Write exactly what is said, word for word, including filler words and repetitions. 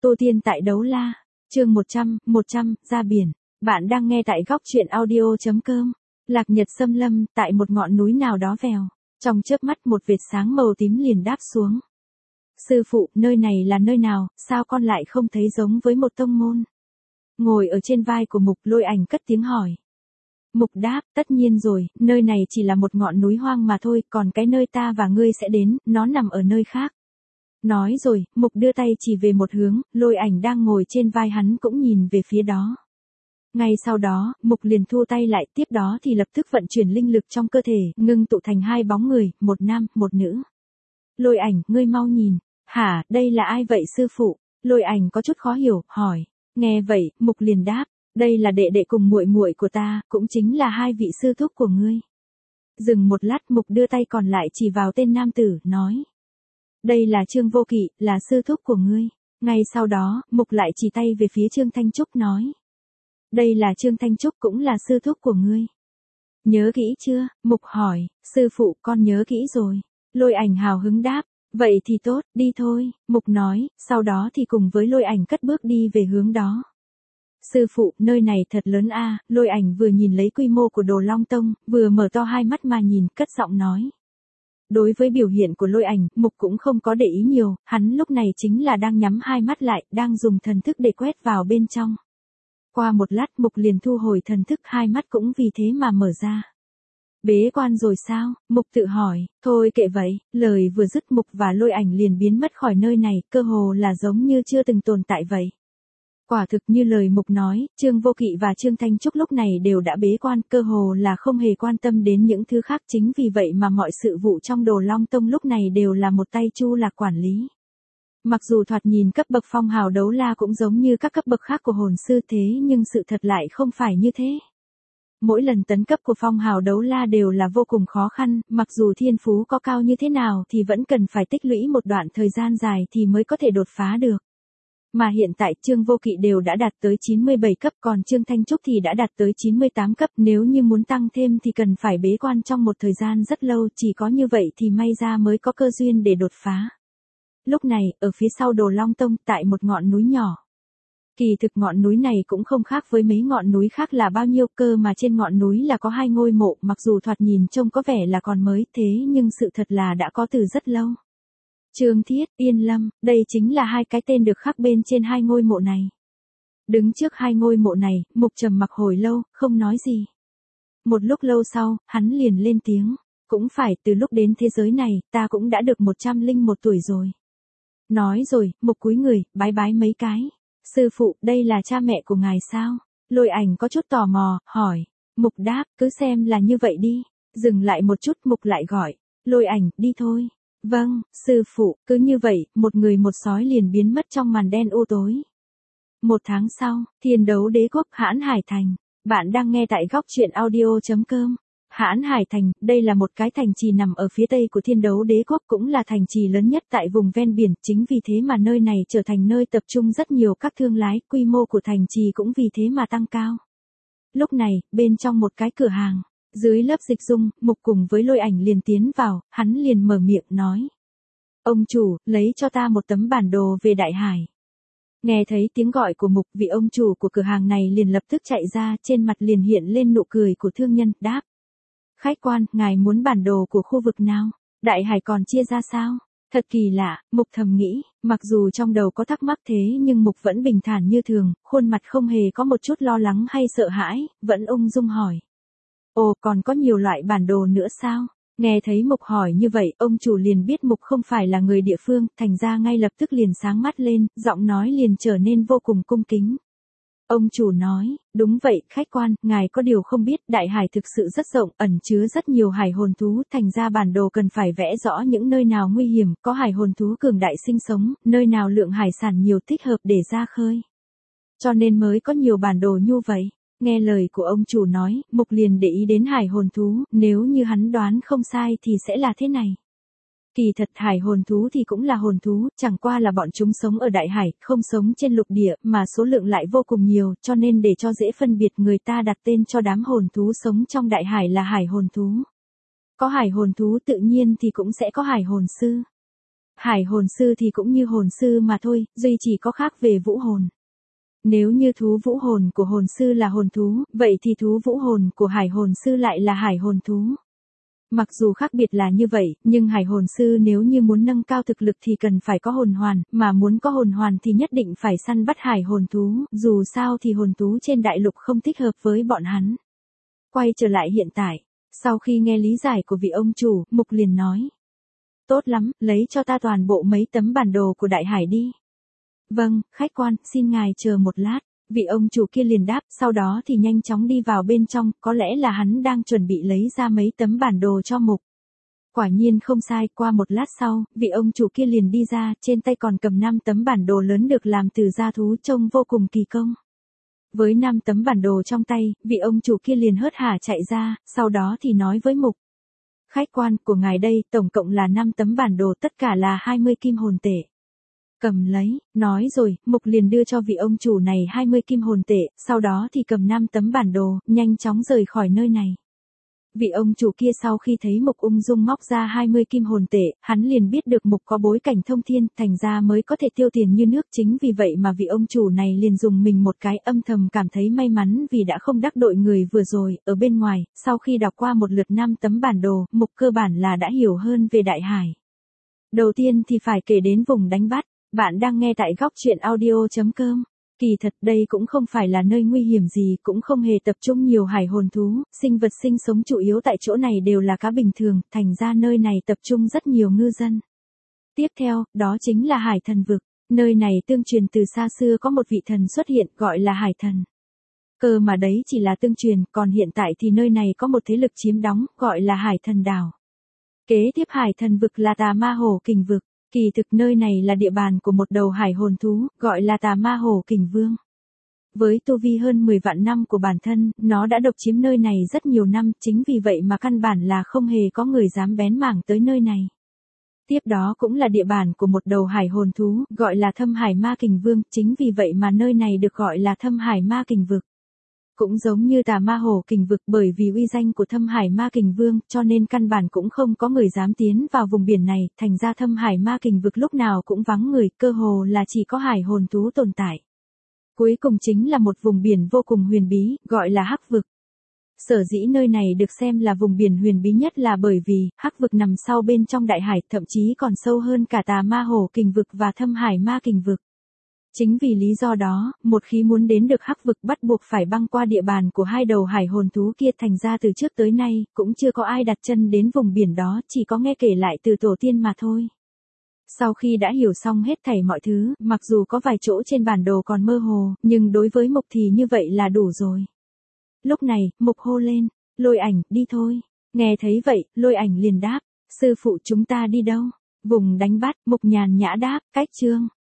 Tu tiên tại đấu la, chương một trăm, một trăm, ra biển. Bạn đang nghe tại góc truyện audio.com. Lạc nhật xâm lâm, tại một ngọn núi nào đó vèo. Trong chớp mắt một vệt sáng màu tím liền đáp xuống. Sư phụ, nơi này là nơi nào, sao con lại không thấy giống với một tông môn? Ngồi ở trên vai của Mục, Lôi Ảnh cất tiếng hỏi. Mục đáp, tất nhiên rồi, nơi này chỉ là một ngọn núi hoang mà thôi, còn cái nơi ta và ngươi sẽ đến, nó nằm ở nơi khác. Nói rồi, Mục đưa tay chỉ về một hướng, Lôi Ảnh đang ngồi trên vai hắn cũng nhìn về phía đó. Ngay sau đó, Mục liền thu tay lại, tiếp đó thì lập tức vận chuyển linh lực trong cơ thể, ngưng tụ thành hai bóng người, một nam, một nữ. Lôi Ảnh, ngươi mau nhìn. Hả, đây là ai vậy sư phụ? Lôi Ảnh có chút khó hiểu, hỏi. Nghe vậy, Mục liền đáp, đây là đệ đệ cùng muội muội của ta, cũng chính là hai vị sư thúc của ngươi. Dừng một lát, Mục đưa tay còn lại chỉ vào tên nam tử, nói. Đây là Trương Vô Kỵ, là sư thúc của ngươi. Ngay sau đó, Mục lại chỉ tay về phía Trương Thanh Trúc nói. Đây là Trương Thanh Trúc cũng là sư thúc của ngươi. Nhớ kỹ chưa? Mục hỏi, sư phụ con nhớ kỹ rồi. Lôi Ảnh hào hứng đáp, vậy thì tốt, đi thôi, Mục nói, sau đó thì cùng với Lôi Ảnh cất bước đi về hướng đó. Sư phụ, nơi này thật lớn a. Lôi Ảnh vừa nhìn lấy quy mô của Đồ Long Tông, vừa mở to hai mắt mà nhìn, cất giọng nói. Đối với biểu hiện của Lôi Ảnh, Mục cũng không có để ý nhiều, hắn lúc này chính là đang nhắm hai mắt lại, đang dùng thần thức để quét vào bên trong. Qua một lát, Mục liền thu hồi thần thức, hai mắt cũng vì thế mà mở ra. Bế quan rồi sao? Mục tự hỏi, thôi kệ vậy, lời vừa dứt Mục và Lôi Ảnh liền biến mất khỏi nơi này, cơ hồ là giống như chưa từng tồn tại vậy. Quả thực như lời Mục nói, Trương Vô Kỵ và Trương Thanh Trúc lúc này đều đã bế quan, cơ hồ là không hề quan tâm đến những thứ khác, chính vì vậy mà mọi sự vụ trong Đồ Long Tông lúc này đều là một tay Chu Lạc quản lý. Mặc dù thoạt nhìn cấp bậc phong hào đấu la cũng giống như các cấp bậc khác của hồn sư thế nhưng sự thật lại không phải như thế. Mỗi lần tấn cấp của phong hào đấu la đều là vô cùng khó khăn, mặc dù thiên phú có cao như thế nào thì vẫn cần phải tích lũy một đoạn thời gian dài thì mới có thể đột phá được. Mà hiện tại Trương Vô Kỵ đều đã đạt tới chín mươi bảy cấp, còn Trương Thanh Trúc thì đã đạt tới chín mươi tám cấp, nếu như muốn tăng thêm thì cần phải bế quan trong một thời gian rất lâu, chỉ có như vậy thì may ra mới có cơ duyên để đột phá. Lúc này, ở phía sau Đồ Long Tông, tại một ngọn núi nhỏ. Kỳ thực ngọn núi này cũng không khác với mấy ngọn núi khác là bao nhiêu, cơ mà trên ngọn núi là có hai ngôi mộ, mặc dù thoạt nhìn trông có vẻ là còn mới, thế nhưng sự thật là đã có từ rất lâu. Trương Thiết, Yên Lâm, đây chính là hai cái tên được khắc bên trên hai ngôi mộ này. Đứng trước hai ngôi mộ này, Mục trầm mặc hồi lâu, không nói gì. Một lúc lâu sau, hắn liền lên tiếng, cũng phải, từ lúc đến thế giới này, ta cũng đã được một trăm linh một tuổi rồi. Nói rồi, Mục cúi người, bái bái mấy cái. Sư phụ, đây là cha mẹ của ngài sao? Lôi Ảnh có chút tò mò, hỏi. Mục đáp, cứ xem là như vậy đi. Dừng lại một chút, Mục lại gọi. Lôi Ảnh, đi thôi. Vâng, sư phụ, cứ như vậy, một người một sói liền biến mất trong màn đen u tối. Một tháng sau, Thiên Đấu Đế Quốc Hãn Hải Thành. Bạn đang nghe tại góc truyện audio.com. Hãn Hải Thành, đây là một cái thành trì nằm ở phía tây của Thiên Đấu Đế Quốc, cũng là thành trì lớn nhất tại vùng ven biển, chính vì thế mà nơi này trở thành nơi tập trung rất nhiều các thương lái, quy mô của thành trì cũng vì thế mà tăng cao. Lúc này, bên trong một cái cửa hàng, dưới lớp dịch dung, Mục cùng với Lôi Ảnh liền tiến vào, hắn liền mở miệng nói. Ông chủ, lấy cho ta một tấm bản đồ về Đại Hải. Nghe thấy tiếng gọi của Mục, vị ông chủ của cửa hàng này liền lập tức chạy ra, trên mặt liền hiện lên nụ cười của thương nhân, đáp. Khách quan, ngài muốn bản đồ của khu vực nào? Đại Hải còn chia ra sao? Thật kỳ lạ, Mục thầm nghĩ, mặc dù trong đầu có thắc mắc thế nhưng Mục vẫn bình thản như thường, khuôn mặt không hề có một chút lo lắng hay sợ hãi, vẫn ung dung hỏi. Ồ, còn có nhiều loại bản đồ nữa sao? Nghe thấy Mục hỏi như vậy, ông chủ liền biết Mục không phải là người địa phương, thành ra ngay lập tức liền sáng mắt lên, giọng nói liền trở nên vô cùng cung kính. Ông chủ nói, đúng vậy, khách quan, ngài có điều không biết, Đại Hải thực sự rất rộng, ẩn chứa rất nhiều hải hồn thú, thành ra bản đồ cần phải vẽ rõ những nơi nào nguy hiểm, có hải hồn thú cường đại sinh sống, nơi nào lượng hải sản nhiều thích hợp để ra khơi. Cho nên mới có nhiều bản đồ như vậy. Nghe lời của ông chủ nói, Mục liền để ý đến hải hồn thú, nếu như hắn đoán không sai thì sẽ là thế này. Kỳ thật hải hồn thú thì cũng là hồn thú, chẳng qua là bọn chúng sống ở Đại Hải, không sống trên lục địa, mà số lượng lại vô cùng nhiều, cho nên để cho dễ phân biệt người ta đặt tên cho đám hồn thú sống trong Đại Hải là hải hồn thú. Có hải hồn thú tự nhiên thì cũng sẽ có hải hồn sư. Hải hồn sư thì cũng như hồn sư mà thôi, duy chỉ có khác về vũ hồn. Nếu như thú vũ hồn của hồn sư là hồn thú, vậy thì thú vũ hồn của hải hồn sư lại là hải hồn thú. Mặc dù khác biệt là như vậy, nhưng hải hồn sư nếu như muốn nâng cao thực lực thì cần phải có hồn hoàn, mà muốn có hồn hoàn thì nhất định phải săn bắt hải hồn thú, dù sao thì hồn thú trên đại lục không thích hợp với bọn hắn. Quay trở lại hiện tại, sau khi nghe lý giải của vị ông chủ, Mục liền nói. Tốt lắm, lấy cho ta toàn bộ mấy tấm bản đồ của đại hải đi. Vâng, khách quan, xin ngài chờ một lát. Vị ông chủ kia liền đáp, sau đó thì nhanh chóng đi vào bên trong, có lẽ là hắn đang chuẩn bị lấy ra mấy tấm bản đồ cho Mục. Quả nhiên không sai, qua một lát sau, vị ông chủ kia liền đi ra, trên tay còn cầm năm tấm bản đồ lớn được làm từ da thú trông vô cùng kỳ công. Với năm tấm bản đồ trong tay, vị ông chủ kia liền hớt hả chạy ra, sau đó thì nói với Mục. Khách quan của ngài đây, tổng cộng là năm tấm bản đồ, tất cả là hai mươi kim hồn tệ. Cầm lấy, nói rồi, Mục liền đưa cho vị ông chủ này hai mươi kim hồn tệ, sau đó thì cầm năm tấm bản đồ, nhanh chóng rời khỏi nơi này. Vị ông chủ kia sau khi thấy Mục ung dung móc ra hai mươi kim hồn tệ, hắn liền biết được Mục có bối cảnh thông thiên, thành ra mới có thể tiêu tiền như nước, chính vì vậy mà vị ông chủ này liền dùng mình một cái, âm thầm cảm thấy may mắn vì đã không đắc tội người vừa rồi. Ở bên ngoài, sau khi đọc qua một lượt năm tấm bản đồ, Mục cơ bản là đã hiểu hơn về đại hải. Đầu tiên thì phải kể đến vùng đánh bắt. Bạn đang nghe tại góc truyện audio chấm com. Kỳ thật đây cũng không phải là nơi nguy hiểm gì, cũng không hề tập trung nhiều hải hồn thú, sinh vật sinh sống chủ yếu tại chỗ này đều là cá bình thường, thành ra nơi này tập trung rất nhiều ngư dân. Tiếp theo, đó chính là hải thần vực. Nơi này tương truyền từ xa xưa có một vị thần xuất hiện gọi là hải thần. Cơ mà đấy chỉ là tương truyền, còn hiện tại thì nơi này có một thế lực chiếm đóng, gọi là hải thần đảo. Kế tiếp hải thần vực là Tà Ma Hổ Kình vực. Kỳ thực nơi này là địa bàn của một đầu hải hồn thú, gọi là Tà Ma Hổ Kình Vương. Với tu vi hơn mười vạn năm của bản thân, nó đã độc chiếm nơi này rất nhiều năm, chính vì vậy mà căn bản là không hề có người dám bén mảng tới nơi này. Tiếp đó cũng là địa bàn của một đầu hải hồn thú, gọi là Thâm Hải Ma Kình Vương, chính vì vậy mà nơi này được gọi là Thâm Hải Ma Kình vực. Cũng giống như Tà Ma Hổ Kình vực, bởi vì uy danh của Thâm Hải Ma Kình Vương, cho nên căn bản cũng không có người dám tiến vào vùng biển này, thành ra Thâm Hải Ma Kình vực lúc nào cũng vắng người, cơ hồ là chỉ có hải hồn thú tồn tại. Cuối cùng chính là một vùng biển vô cùng huyền bí, gọi là Hắc vực. Sở dĩ nơi này được xem là vùng biển huyền bí nhất là bởi vì Hắc vực nằm sau bên trong đại hải, thậm chí còn sâu hơn cả Tà Ma Hổ Kình vực và Thâm Hải Ma Kình vực. Chính vì lý do đó, một khi muốn đến được Hắc vực bắt buộc phải băng qua địa bàn của hai đầu hải hồn thú kia, thành ra từ trước tới nay, cũng chưa có ai đặt chân đến vùng biển đó, chỉ có nghe kể lại từ tổ tiên mà thôi. Sau khi đã hiểu xong hết thảy mọi thứ, mặc dù có vài chỗ trên bản đồ còn mơ hồ, nhưng đối với Mục thì như vậy là đủ rồi. Lúc này, Mục hô lên, Lôi Ảnh, đi thôi. Nghe thấy vậy, Lôi Ảnh liền đáp, sư phụ chúng ta đi đâu? Vùng đánh bắt, Mục nhàn nhã đáp, cách chương.